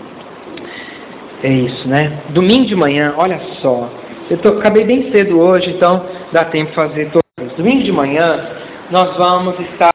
É isso, né? Domingo de manhã, olha só. Acabei bem cedo hoje, então dá tempo de fazer todas. Domingo de manhã, nós vamos estar